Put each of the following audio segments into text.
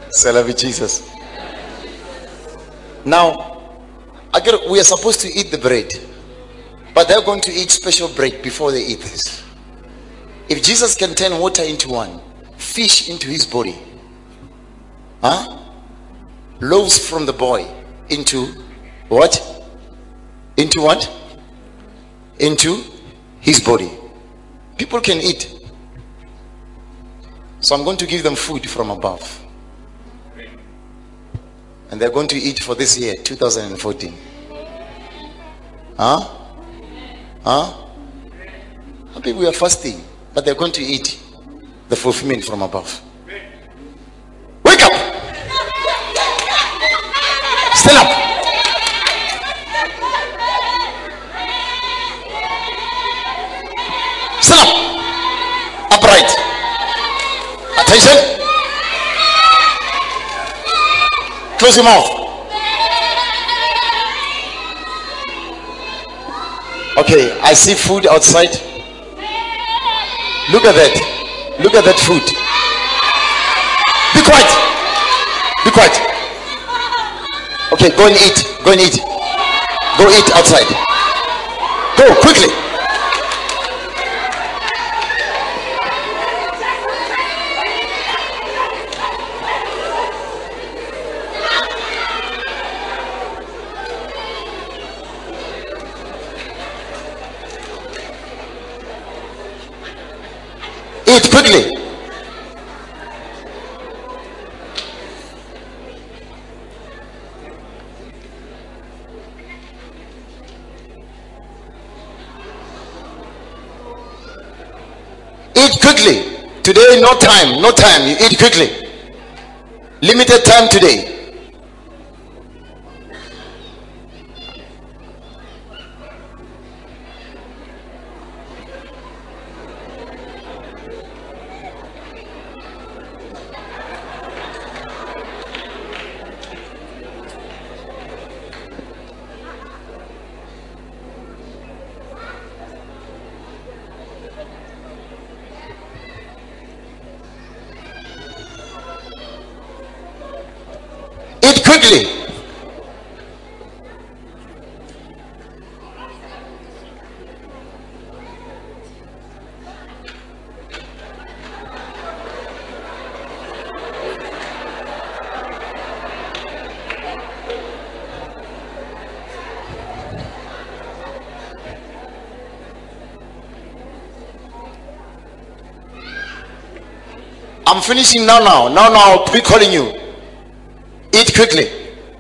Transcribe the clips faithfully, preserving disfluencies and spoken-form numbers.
Say, love you, Jesus. Now, again, we are supposed to eat the bread, but they're going to eat special bread before they eat this. If Jesus can turn water into wine, fish into his body, huh? Loaves from the boy into what? Into what? Into his body. People can eat. So I'm going to give them food from above. And they're going to eat for this year, two thousand fourteen. Huh? Huh? People, we are fasting, but they're going to eat the fulfillment from above. Wake up! Stand up! Stand up! Upright! Attention! Close your mouth. Okay, I see food outside. Look at that. Look at that food. Be quiet. Be quiet. Okay, go and eat. Go and eat. Go eat outside. Go quickly. Eat quickly. Eat quickly. Today, no time. No time. You eat quickly. Limited time today. Eat quickly. I'm finishing now now. Now now I'll be calling you. Eat quickly.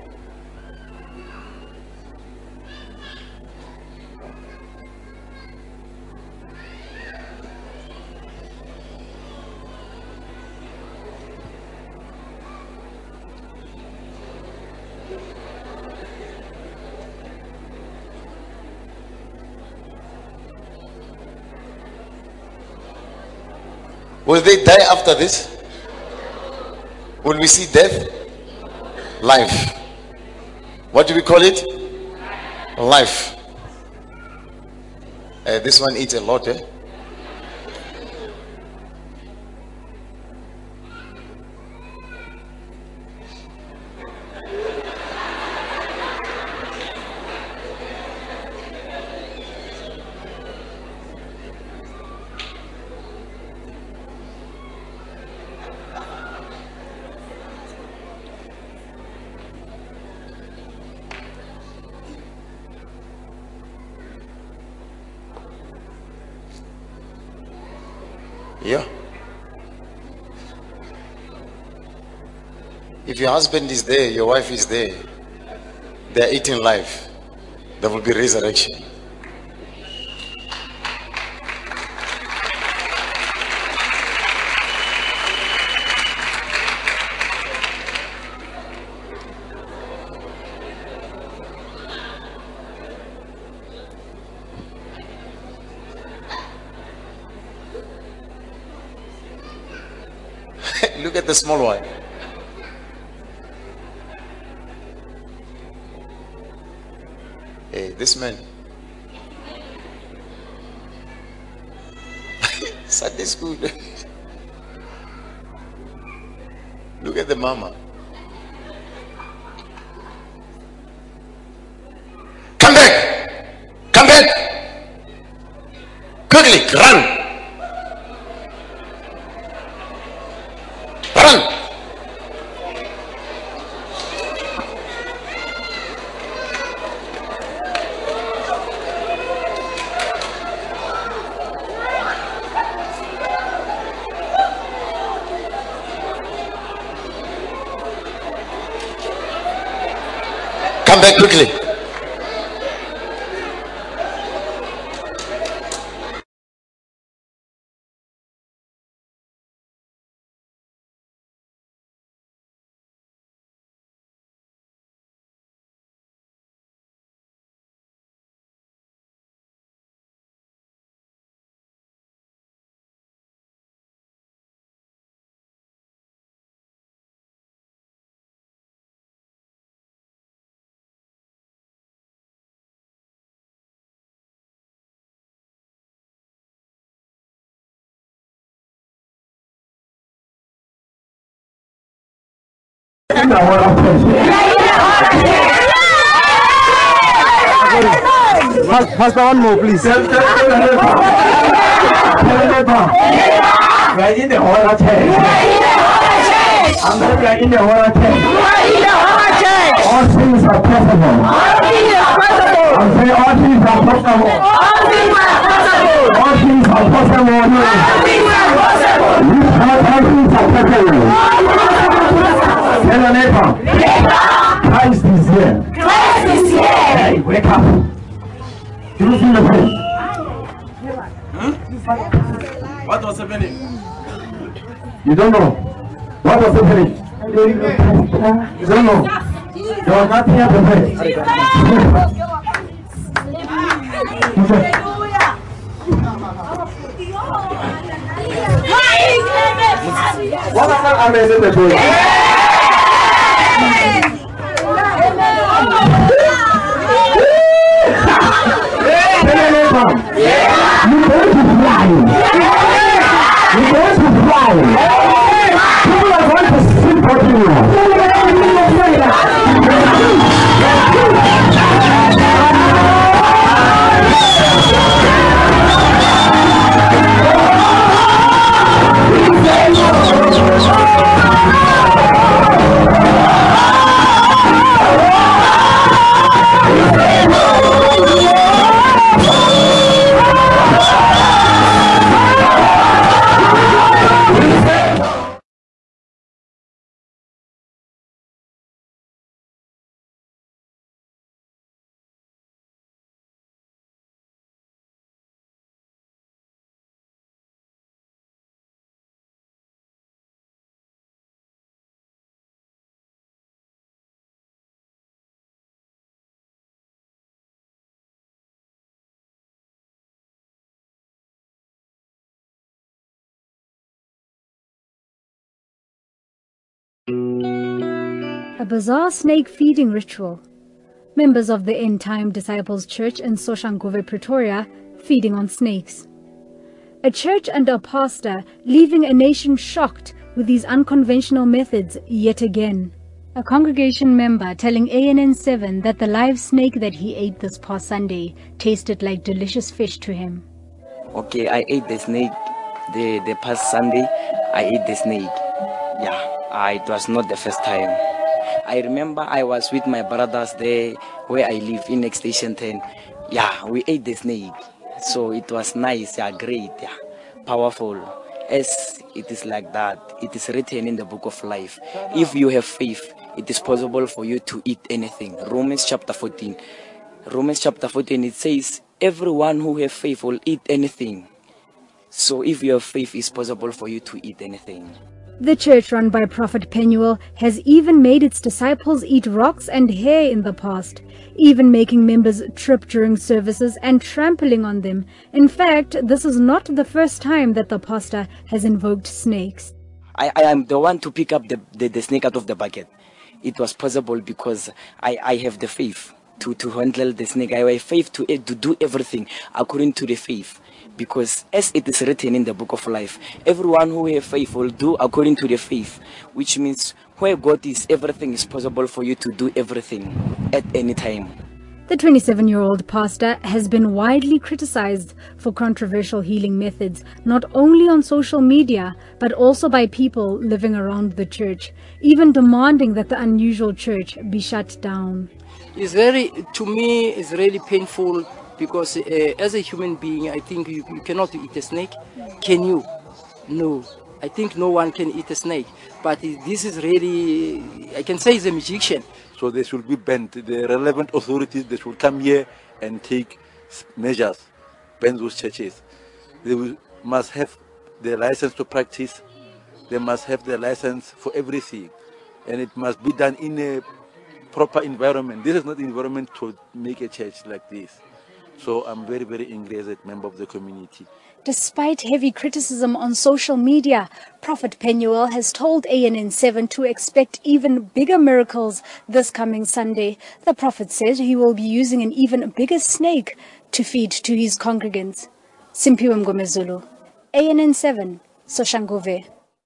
Will they die after this? Will we see death? Life. What do we call it? Life. Uh, this one eats a lot, eh? Yeah. If your husband is there, your wife is there, they're eating life, there will be resurrection. Look at the small one. Hey, this man. Sunday school. Look at the mama. Come back. Come back. Quickly, run. Run. Come back quickly. Pastor, one more, please. Right in the whole of change. I'm right in the whole of change. All things are possible. I'm saying all things are possible. All things are possible. All things are possible. Tell your neighbor. Christ is here. Christ is here. Hey, wake up. Do you see the pain? Huh? What was happening? You don't know. What was happening? You don't know. There was nothing at the place. What was that amazing the place? You're going to fly. You're going to fly. People are going to support you. A bizarre snake feeding ritual. Members of the End Time Disciples Church in Soshanguve, Pretoria, feeding on snakes. A church and a pastor leaving a nation shocked with these unconventional methods yet again. A congregation member telling A N N seven that the live snake that he ate this past Sunday tasted like delicious fish to him. Okay, I ate the snake the, the past Sunday. I ate the snake. Yeah, uh, it was not the first time. I remember I was with my brothers there where I live in Next Station ten. Yeah, we ate the snake. So it was nice, yeah, great, yeah, powerful. As it is like that, it is written in the book of life. If you have faith, it is possible for you to eat anything. Romans chapter fourteen. Romans chapter fourteen, it says, everyone who has faith will eat anything. So if you have faith, it's possible for you to eat anything. The church run by Prophet Penuel has even made its disciples eat rocks and hair in the past, even making members trip during services and trampling on them. In fact, this is not the first time that the pastor has invoked snakes. I, I am the one to pick up the, the, the snake out of the bucket. It was possible because I, I have the faith. to, to handle the snake. I have faith to, to do everything according to the faith. Because as it is written in the book of life, everyone who has faith will do according to the faith, which means where God is, everything is possible for you to do everything at any time. The twenty-seven-year-old pastor has been widely criticized for controversial healing methods, not only on social media, but also by people living around the church, even demanding that the unusual church be shut down. It's very, to me, it's really painful because uh, as a human being, I think you, you cannot eat a snake. Can you? No. I think no one can eat a snake. But this is really, I can say it's a magician. So they should be banned. The relevant authorities, they should come here and take measures, ban those churches. They will, must have the license to practice. They must have the license for everything. And it must be done in a proper environment. This is not the environment to make a church like this. So I'm very, very angry as a member of the community. Despite heavy criticism on social media, Prophet Penuel has told A N N seven to expect even bigger miracles this coming Sunday. The Prophet says he will be using an even bigger snake to feed to his congregants. Simpiwe Mgomezulu, A N N seven, Soshanguve.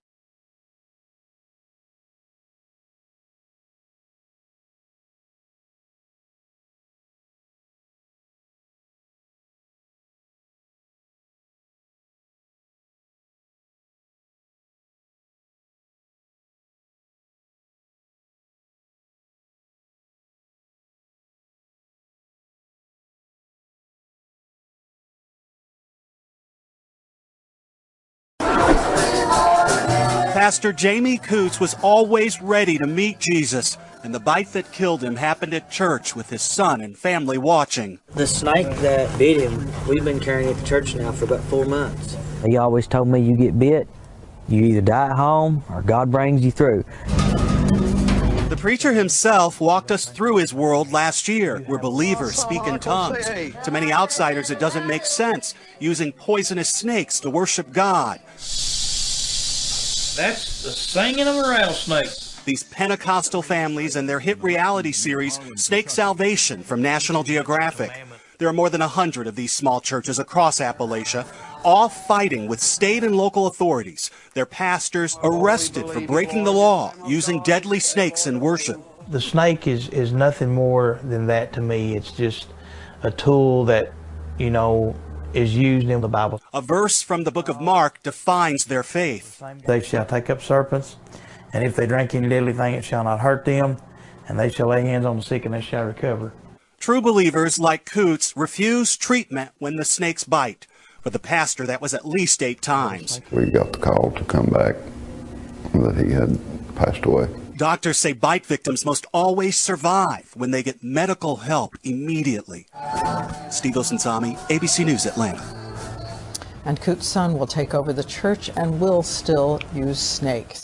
Pastor Jamie Coots was always ready to meet Jesus, and the bite that killed him happened at church with his son and family watching. The snake that bit him, we've been carrying it to church now for about four months. He always told me, you get bit, you either die at home or God brings you through. The preacher himself walked us through his world last year, where believers speak in tongues. To many outsiders, it doesn't make sense, using poisonous snakes to worship God. That's the singing of a rattlesnake. These Pentecostal families and their hit reality series, Snake Salvation, from National Geographic. There are more than a hundred of these small churches across Appalachia, all fighting with state and local authorities. Their pastors arrested for breaking the law, using deadly snakes in worship. The snake is, is nothing more than that to me. It's just a tool that, you know, is used in the Bible. A verse from the book of Mark defines their faith. They shall take up serpents, and if they drink any deadly thing, it shall not hurt them, and they shall lay hands on the sick, and they shall recover. True believers like Coots refuse treatment when the snakes bite. For the pastor, that was at least eight times. We got the call to come back that he had passed away. Doctors say bite victims must always survive when they get medical help immediately. Steve Osensami, A B C News, Atlanta. And Coots' son will take over the church and will still use snakes.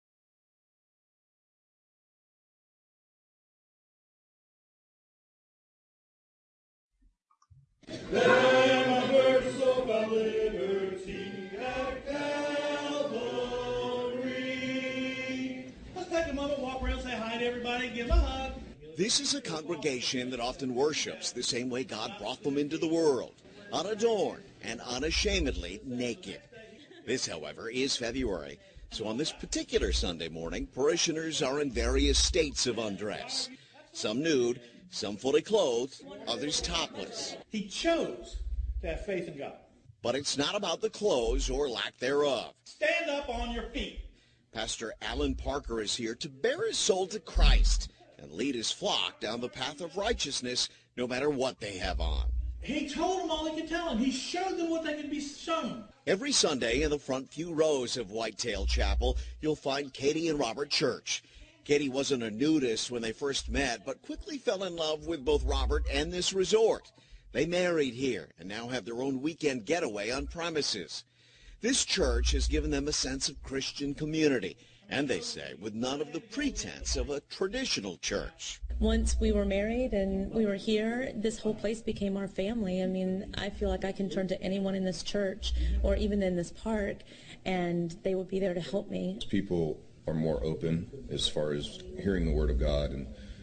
This is a congregation that often worships the same way God brought them into the world, unadorned and unashamedly naked. This, however, is February, so on this particular Sunday morning, parishioners are in various states of undress. Some nude, some fully clothed, others topless. He chose to have faith in God. But it's not about the clothes or lack thereof. Stand up on your feet. Pastor Alan Parker is here to bear his soul to Christ and lead his flock down the path of righteousness, no matter what they have on. He told them all he could tell them. He showed them what they could be shown. Every Sunday in the front few rows of Whitetail Chapel, you'll find Katie and Robert Church. Katie wasn't a nudist when they first met, but quickly fell in love with both Robert and this resort. They married here and now have their own weekend getaway on premises. This church has given them a sense of Christian community, and they say with none of the pretense of a traditional church. Once we were married and we were here, this whole place became our family. I mean, I feel like I can turn to anyone in this church or even in this park, and they would be there to help me. People are more open as far as hearing the Word of God and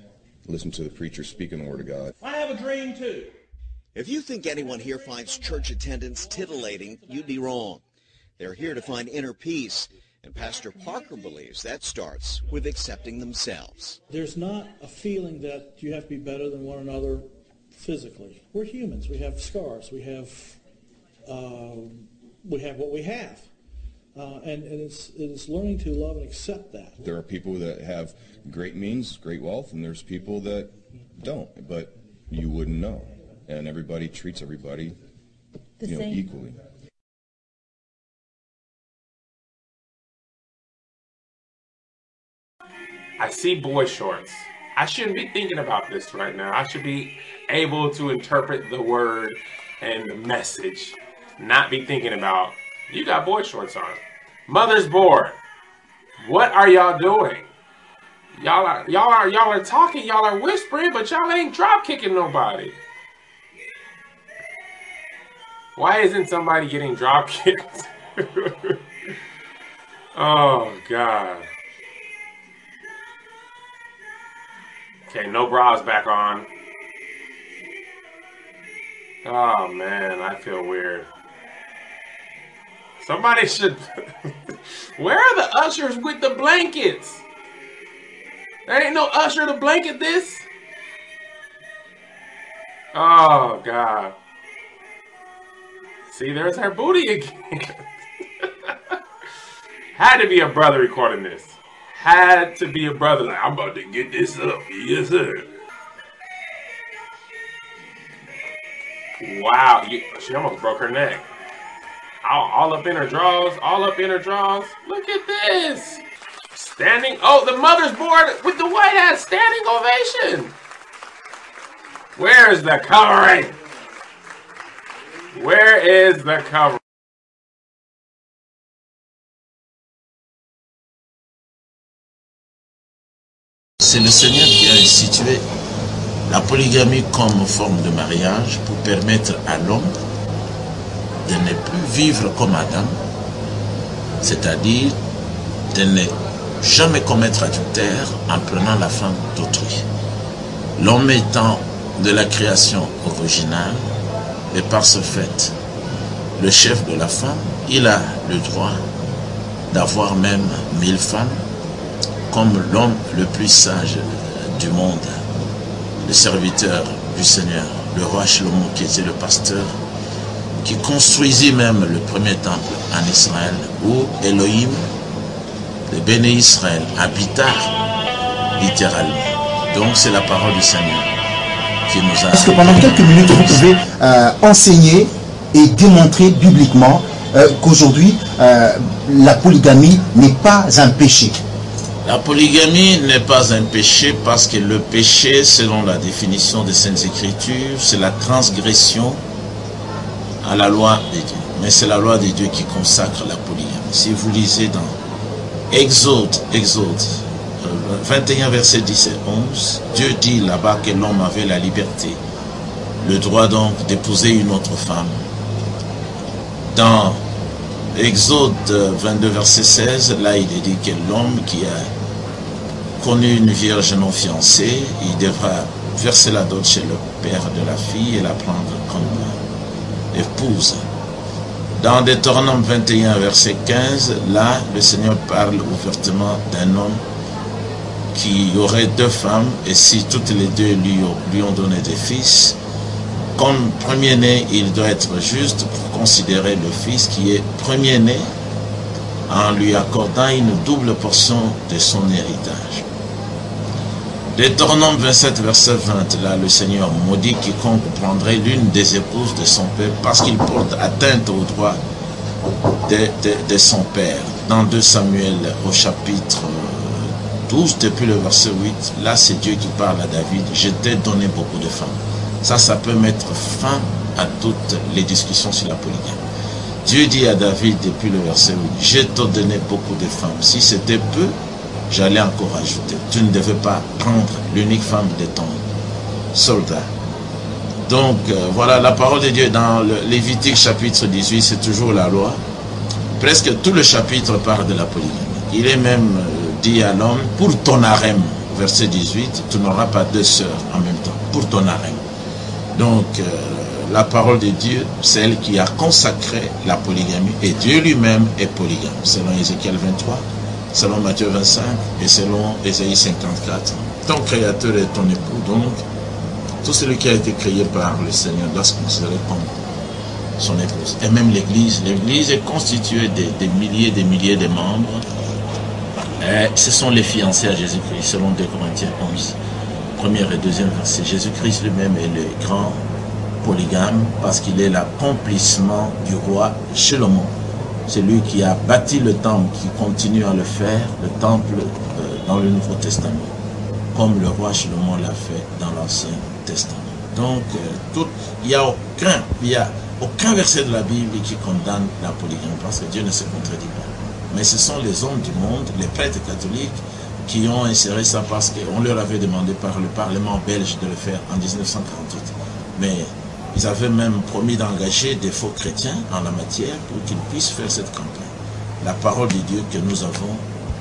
listen to the preacher speaking the word of God. I have a dream too. If you think anyone here finds church attendance titillating, you'd be wrong. They're here to find inner peace, and Pastor Parker believes that starts with accepting themselves. There's not a feeling that you have to be better than one another physically. We're humans. We have scars. We have uh, we have what we have. Uh, and and it's, it's learning to love and accept that. There are people that have great means, great wealth, and there's people that don't, but you wouldn't know. And everybody treats everybody The you know, same. equally. I see boy shorts. I shouldn't be thinking about this right now. I should be able to interpret the word and the message, not be thinking about, you got boy shorts on. Mother's board. What are y'all doing? Y'all are y'all are y'all are talking, y'all are whispering, but y'all ain't drop kicking nobody. Why isn't somebody getting drop kicked? Oh God. Okay, no bras back on. Oh man, I feel weird. Somebody should. Where are the ushers with the blankets? There ain't no usher to blanket this. Oh God. See, there's her booty again. Had to be a brother recording this. Had to be a brother. Like, I'm about to get this up. Yes, sir. Wow. You, she almost broke her neck. All, all up in her drawers. All up in her drawers. Look at this. Standing. Oh, the mother's board with the white hat. Standing ovation. Where's the covering? Where is the covering? C'est le Seigneur qui a institué la polygamie comme forme de mariage pour permettre à l'homme de ne plus vivre comme Adam, c'est-à-dire de ne jamais commettre adultère en prenant la femme d'autrui. L'homme étant de la création originale, et par ce fait, le chef de la femme, il a le droit d'avoir même mille femmes, comme l'homme le plus sage du monde, le serviteur du Seigneur, le roi Shlomo, qui était le pasteur, qui construisit même le premier temple en Israël, où Elohim, le béni Israël, habita littéralement. Donc c'est la parole du Seigneur qui nous a... Est-ce que pendant quelques minutes, vous pouvez euh, enseigner et démontrer bibliquement euh, qu'aujourd'hui, euh, la polygamie n'est pas un péché? La polygamie n'est pas un péché parce que le péché, selon la définition des Saintes Écritures, c'est la transgression à la loi de Dieu. Mais c'est la loi de Dieu qui consacre la polygamie. Si vous lisez dans Exode, Exode vingt et un, verset dix et onze, Dieu dit là-bas que l'homme avait la liberté, le droit donc d'épouser une autre femme. Dans Exode vingt-deux, verset seize, là il est dit que l'homme qui a connu une vierge non fiancée, il devra verser la dot chez le père de la fille et la prendre comme épouse. Dans Deutéronome vingt et un, verset quinze, là le Seigneur parle ouvertement d'un homme qui aurait deux femmes, et si toutes les deux lui, lui ont donné des fils, comme premier-né, il doit être juste pour considérer le fils qui est premier-né en lui accordant une double portion de son héritage. Deutéronome vingt-sept, verset vingt, là le Seigneur maudit quiconque prendrait l'une des épouses de son père parce qu'il porte atteinte au droit de, de, de son père. Dans deux Samuel au chapitre douze, depuis le verset huit, là c'est Dieu qui parle à David, je t'ai donné beaucoup de femmes. Ça, ça peut mettre fin à toutes les discussions sur la polygamie. Dieu dit à David depuis le verset huit, je t'ai donné beaucoup de femmes. Si c'était peu, j'allais encore ajouter. Tu ne devais pas prendre l'unique femme de ton soldat. Donc, euh, voilà, la parole de Dieu dans le Lévitique chapitre dix-huit, c'est toujours la loi. Presque tout le chapitre parle de la polygamie. Il est même euh, dit à l'homme, pour ton harem, verset dix-huit, tu n'auras pas deux sœurs en même temps, pour ton harem. Donc, euh, la parole de Dieu, c'est elle qui a consacré la polygamie, et Dieu lui-même est polygame, selon Ézéchiel vingt-trois, selon Matthieu vingt-cinq, et selon Ésaïe cinquante-quatre. Ton créateur est ton époux, donc, tout celui qui a été créé par le Seigneur doit se considérer comme son épouse. Et même l'Église, l'Église est constituée de, de milliers et des milliers de membres. Et ce sont les fiancés à Jésus-Christ, selon deux Corinthiens onze, premier et deuxième verset. Jésus-Christ lui-même est le grand polygame parce qu'il est l'accomplissement du roi Salomon. C'est lui qui a bâti le temple, qui continue à le faire, le temple euh, dans le Nouveau Testament, comme le roi Salomon l'a fait dans l'Ancien Testament. Donc, euh, tout, il n'y a aucun, il y a aucun verset de la Bible qui condamne la polygamie, parce que Dieu ne se contredit pas. Mais ce sont les hommes du monde, les prêtres catholiques, qui ont inséré ça parce qu'on leur avait demandé par le Parlement belge de le faire en mille neuf cent quarante-huit. Mais ils avaient même promis d'engager des faux chrétiens en la matière pour qu'ils puissent faire cette campagne. La parole de Dieu que nous avons,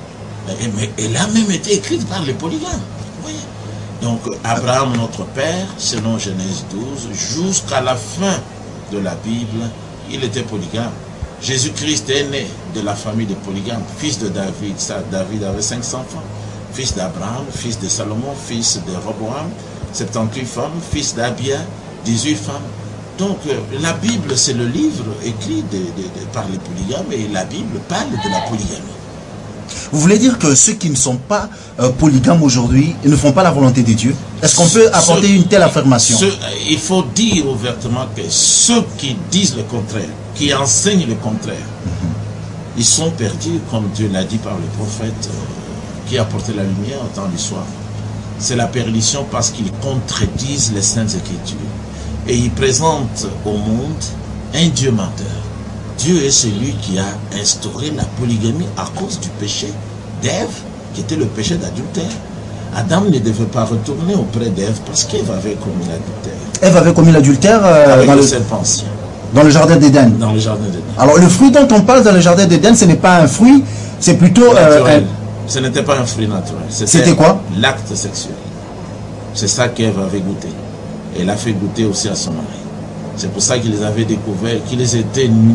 elle a même été écrite par les polygames. Vous voyez? Donc, Abraham, notre père, selon Genèse douze, jusqu'à la fin de la Bible, il était polygame. Jésus-Christ est né de la famille de polygames, fils de David. Ça, David avait cinq cents enfants. Fils d'Abraham, fils de Salomon, fils de Roboam, soixante-dix-huit femmes, fils d'Abia, dix-huit femmes. Donc, euh, la Bible, c'est le livre écrit de, de, de, par les polygames, et la Bible parle de la polygamie. Vous voulez dire que ceux qui ne sont pas euh, polygames aujourd'hui ne font pas la volonté de Dieu? Est-ce qu'on peut apporter ce, une telle affirmation? ce, Il faut dire ouvertement que ceux qui disent le contraire, qui enseignent le contraire, mm-hmm. ils sont perdus, comme Dieu l'a dit par le prophète euh, qui a apporté la lumière au temps du soir. C'est la perdition parce qu'ils contredisent les Saintes Écritures. Et ils présentent au monde un Dieu menteur. Dieu est celui qui a instauré la polygamie à cause du péché d'Ève, qui était le péché d'adultère. Adam ne devait pas retourner auprès d'Ève parce qu'Ève avait commis l'adultère. Ève avait commis l'adultère euh, avec dans le le serpent ancien. Dans le jardin d'Éden. Dans le jardin d'Éden. Alors le fruit dont on parle dans le jardin d'Éden, ce n'est pas un fruit, c'est plutôt naturel. Euh, un... Ce n'était pas un fruit naturel. C'était quoi? L'acte sexuel. C'est ça qu'Ève avait goûté. Et elle a fait goûter aussi à son mari. C'est pour ça qu'ils avaient découvert qu'ils étaient nus.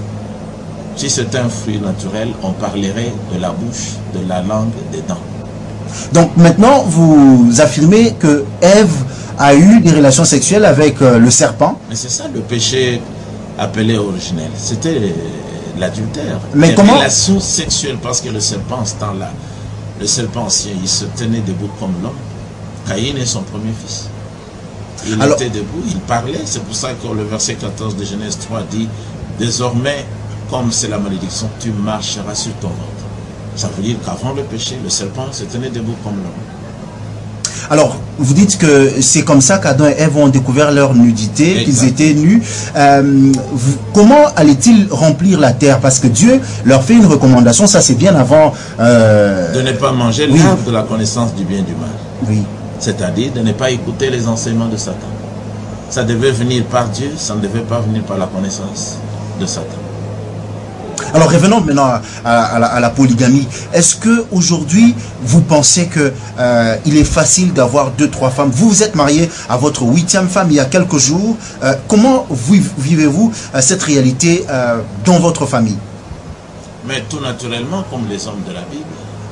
Si c'était un fruit naturel, on parlerait de la bouche, de la langue, des dents. Donc maintenant, vous affirmez que Ève a eu des relations sexuelles avec euh, le serpent. Mais c'est ça le péché appelé originel. C'était l'adultère. Mais les comment? relations sexuelles, parce que le serpent, en ce temps-là, le serpent ancien, il se tenait debout comme l'homme. Caïn est son premier fils. Il Alors, était debout, il parlait. C'est pour ça que le verset quatorze de Genèse trois dit « Désormais, comme c'est la malédiction, tu marcheras sur ton ventre. » Ça veut dire qu'avant le péché, le serpent se tenait debout comme l'homme. Alors, vous dites que c'est comme ça qu'Adam et Ève ont découvert leur nudité, qu'ils étaient nus. Euh, vous, comment allaient-ils remplir la terre? Parce que Dieu leur fait une recommandation, ça c'est bien avant... Euh... De ne pas manger oui. l'arbre de la connaissance du bien et du mal. Oui. C'est-à-dire de ne pas écouter les enseignements de Satan. Ça devait venir par Dieu, ça ne devait pas venir par la connaissance de Satan. Alors revenons maintenant à, à, à, la, à la polygamie. Est-ce que aujourd'hui vous pensez que euh, il est facile d'avoir deux, trois femmes? Vous vous êtes marié à votre huitième femme il y a quelques jours. Euh, comment vivez-vous euh, cette réalité euh, dans votre famille? Mais tout naturellement, comme les hommes de la Bible.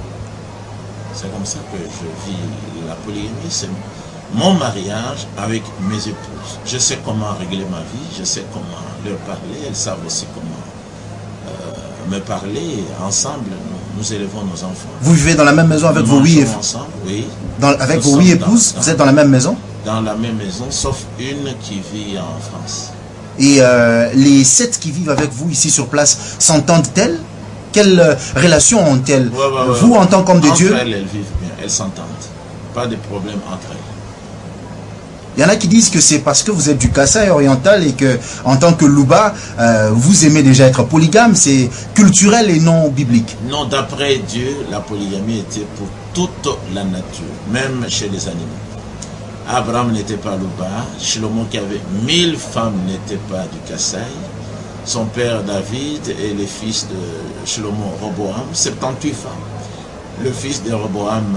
C'est comme ça que je vis la polygamie. C'est mon mariage avec mes épouses. Je sais comment régler ma vie, je sais comment leur parler. Elles savent aussi comment euh, me parler. Ensemble, nous, nous élevons nos enfants. Vous vivez dans la même maison avec nous vos huit épouses? Ensemble, oui. Dans, avec nous vos huit épouses, dans, vous êtes dans la même maison? Dans la même maison, sauf une qui vit en France. Et euh, les sept qui vivent avec vous ici sur place s'entendent-elles? Quelle euh, relation ont-elles? ouais, ouais, ouais. Vous, en tant qu'homme de Dieu? Elles, elles vivent bien, elles s'entendent. Pas de problème entre elles. Il y en a qui disent que c'est parce que vous êtes du Kasaï oriental et que, en tant que Louba, euh, vous aimez déjà être polygame. C'est culturel et non biblique. Non, d'après Dieu, la polygamie était pour toute la nature, même chez les animaux. Abraham n'était pas Louba. Shlomo, qui avait mille femmes, n'était pas du Kasaï. Son père David et les fils de Shlomo, Roboam, soixante-dix-huit femmes. Le fils de Roboam,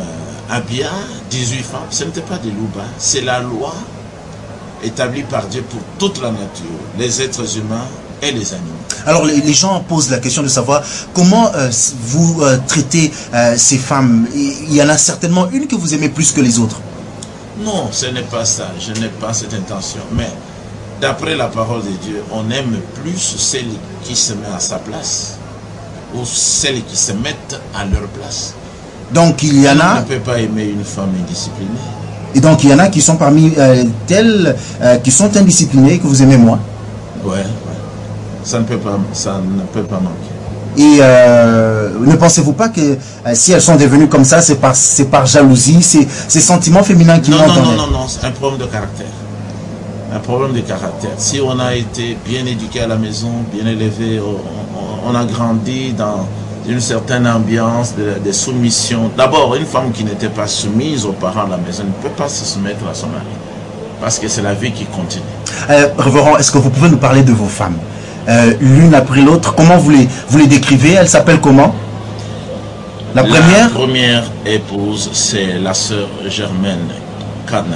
Abia, dix-huit femmes, ce n'était pas des loups bas, c'est la loi établie par Dieu pour toute la nature, les êtres humains et les animaux. Alors les, les gens posent la question de savoir comment euh, vous euh, traitez euh, ces femmes. Il y en a certainement une que vous aimez plus que les autres. Non, ce n'est pas ça, je n'ai pas cette intention. Mais d'après la parole de Dieu, on aime plus celles qui se mettent à sa place ou celles qui se mettent à leur place. Donc il y en a... On ne peut pas aimer une femme indisciplinée. Et donc il y en a qui sont parmi euh, telles euh, qui sont indisciplinées que vous aimez moins. Ouais, ouais. Ça ne peut pas, ça ne peut pas manquer. Et euh, ne pensez-vous pas que euh, si elles sont devenues comme ça, c'est par, c'est par jalousie, c'est ces sentiments féminins qui non, montent non, en non, elles? non, non, c'est un problème de caractère. Un problème de caractère. Si on a été bien éduqué à la maison, bien élevé, on, on, on a grandi dans une certaine ambiance de, de soumission. D'abord, une femme qui n'était pas soumise aux parents de la maison ne peut pas se soumettre à son mari. Parce que c'est la vie qui continue. Euh, Révérend, est-ce que vous pouvez nous parler de vos femmes euh, l'une après l'autre? Comment vous les, vous les décrivez? Elles s'appellent comment? La première? La première épouse, c'est la sœur Germaine Kana.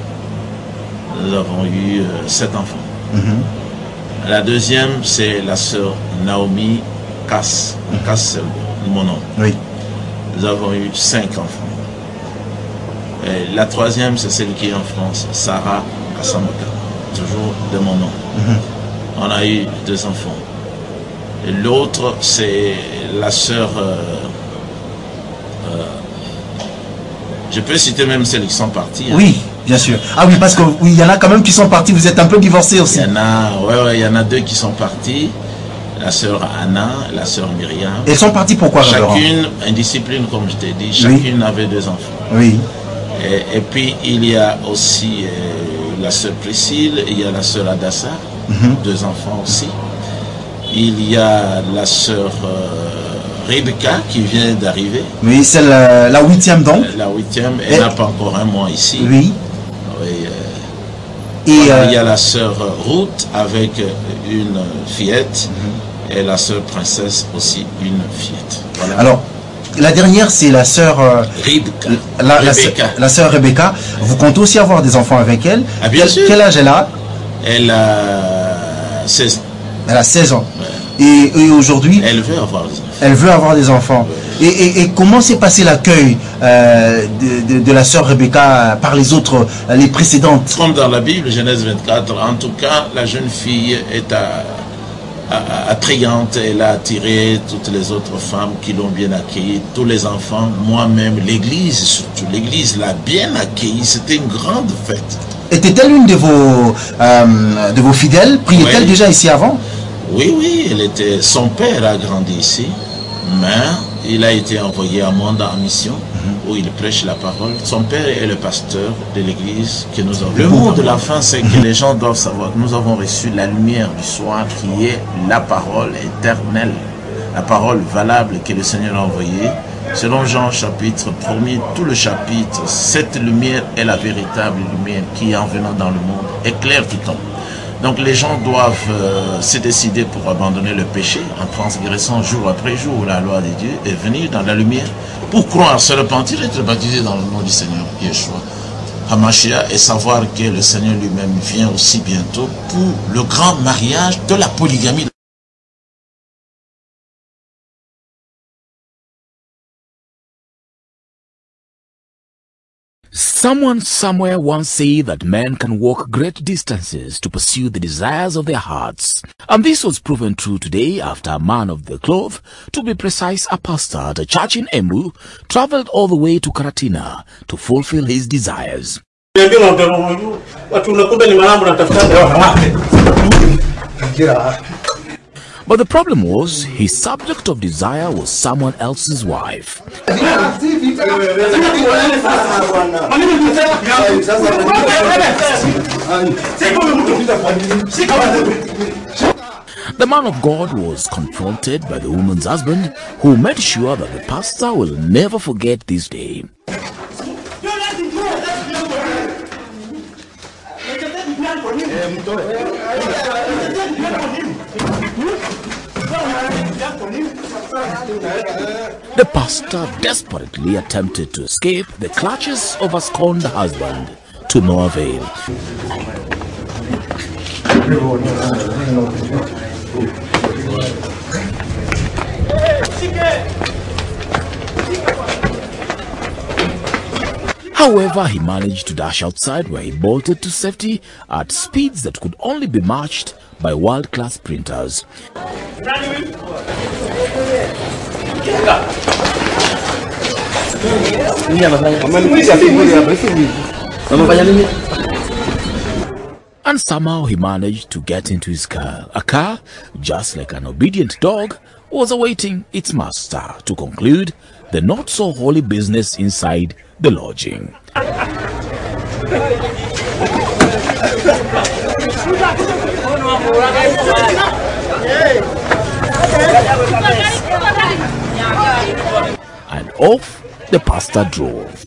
Nous avons eu euh, sept enfants. Mm-hmm. La deuxième, c'est la sœur Naomi Kass. Mm-hmm. Kass, c'est mon nom. Oui. Nous avons eu cinq enfants. Et la troisième, c'est celle qui est en France, Sarah Kassamaka, toujours de mon nom. Mm-hmm. On a eu deux enfants. Et l'autre, c'est la sœur... Euh, euh, je peux citer même celles qui sont parties. Hein. Oui, bien sûr. Ah oui, parce qu'il oui, y en a quand même qui sont partis. Vous êtes un peu divorcés aussi. Il y en a, ouais, ouais, il y en a deux qui sont partis. La sœur Anna, la sœur Myriam. Elles sont parties pourquoi? Chacune, indiscipline, comme je t'ai dit, chacune oui. avait deux enfants. Oui. Et, et puis il y a aussi euh, la sœur Priscille, il y a la sœur Adassa, mm-hmm. deux enfants aussi. Il y a la sœur euh, Rebecca qui vient d'arriver. Oui, c'est la, la huitième donc. La huitième, elle n'a pas encore un mois ici. Oui. Oui euh, et voilà, euh, il y a la sœur Ruth avec une fillette, mm-hmm. et la sœur Princesse aussi une fillette. Voilà. Alors, la dernière, c'est la sœur euh, la, la, la sœur Rebecca. Vous comptez aussi avoir des enfants avec elle? Ah, bien quel, sûr. Quel âge elle a? Elle a seize ans. Elle a seize ans. Ouais. Et, et aujourd'hui, elle veut avoir des enfants. Elle veut avoir des enfants. Ouais. Et, et, et comment s'est passé l'accueil euh, de, de, de la sœur Rebecca par les autres, les précédentes? Comme dans la Bible, Genèse vingt-quatre, en tout cas, la jeune fille est à... attrayante, elle a attiré toutes les autres femmes qui l'ont bien accueillie, tous les enfants, moi-même, l'église surtout, l'église l'a bien accueillie, c'était une grande fête. Était-elle une de vos, euh, de vos fidèles? Priait-elle oui. déjà ici avant? Oui, oui, elle était, son père a grandi ici, mais il a été envoyé à monde en mission, mm-hmm. où il prêche la parole. Son père est le pasteur de l'église que nous avons. Le mot de la fin, c'est que les gens doivent savoir que nous avons reçu la lumière du soir qui est la parole éternelle, la parole valable que le Seigneur a envoyée. Selon Jean chapitre premier, tout le chapitre, cette lumière est la véritable lumière qui, en venant dans le monde, éclaire tout temps. Donc les gens doivent euh, se décider pour abandonner le péché en transgressant jour après jour la loi de Dieu et venir dans la lumière pour croire, se repentir et être baptisé dans le nom du Seigneur Yeshua HaMashiach et savoir que le Seigneur lui-même vient aussi bientôt pour le grand mariage de la polygamie. Someone somewhere once said that men can walk great distances to pursue the desires of their hearts. And this was proven true today after a man of the cloth, to be precise a pastor at a church in Embu, traveled all the way to Karatina to fulfill his desires. But the problem was, his subject of desire was someone else's wife. The man of God was confronted by the woman's husband, who made sure that the pastor will never forget this day. The pastor desperately attempted to escape the clutches of a scorned husband, to no avail. However, he managed to dash outside, where he bolted to safety at speeds that could only be matched by world-class sprinters. And somehow he managed to get into his car. A car, just like an obedient dog, was awaiting its master to conclude the not-so-holy business inside the lodging. And off the pastor drove.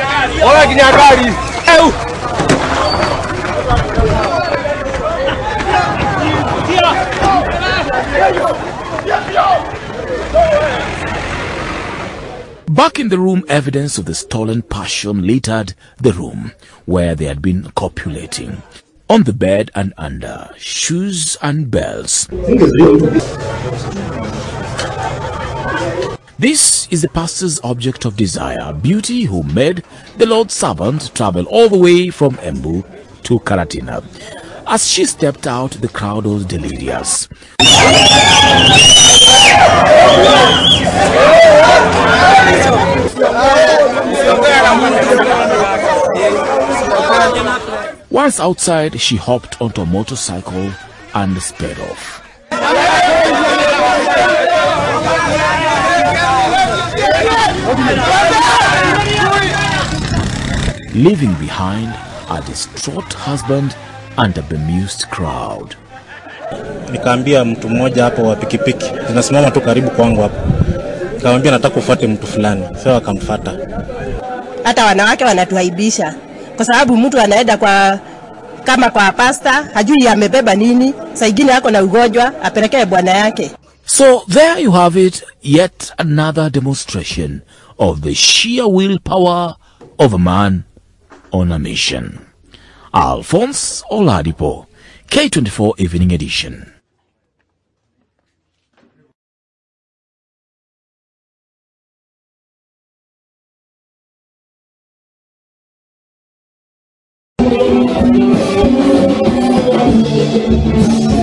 Back in the room, evidence of the stolen passion littered the room where they had been copulating. On the bed and under, shoes and belts. This is the pastor's object of desire, beauty who made the Lord's servant travel all the way from Embu to Karatina. As she stepped out, the crowd was delirious. Once outside, she hopped onto a motorcycle and sped off. Leaving behind a distraught husband and a bemused crowd. Nikaambia mtu mmoja hapo wa pikipiki, zinasimama tu karibu kwangu hapo. Nikamwambia nataka ufuate mtu fulani, sasa akamfuata. Hata wanawake wanatuaibisha kwa sababu mtu anaenda kwa kama kwa pasta, hajui amebeba nini, saa ingine yako na ugonjwa, apelekee bwana yake. So there you have it, yet another demonstration of the sheer willpower of a man on a mission. Alphonse Oladipo, K twenty-four Evening Edition. Thank you.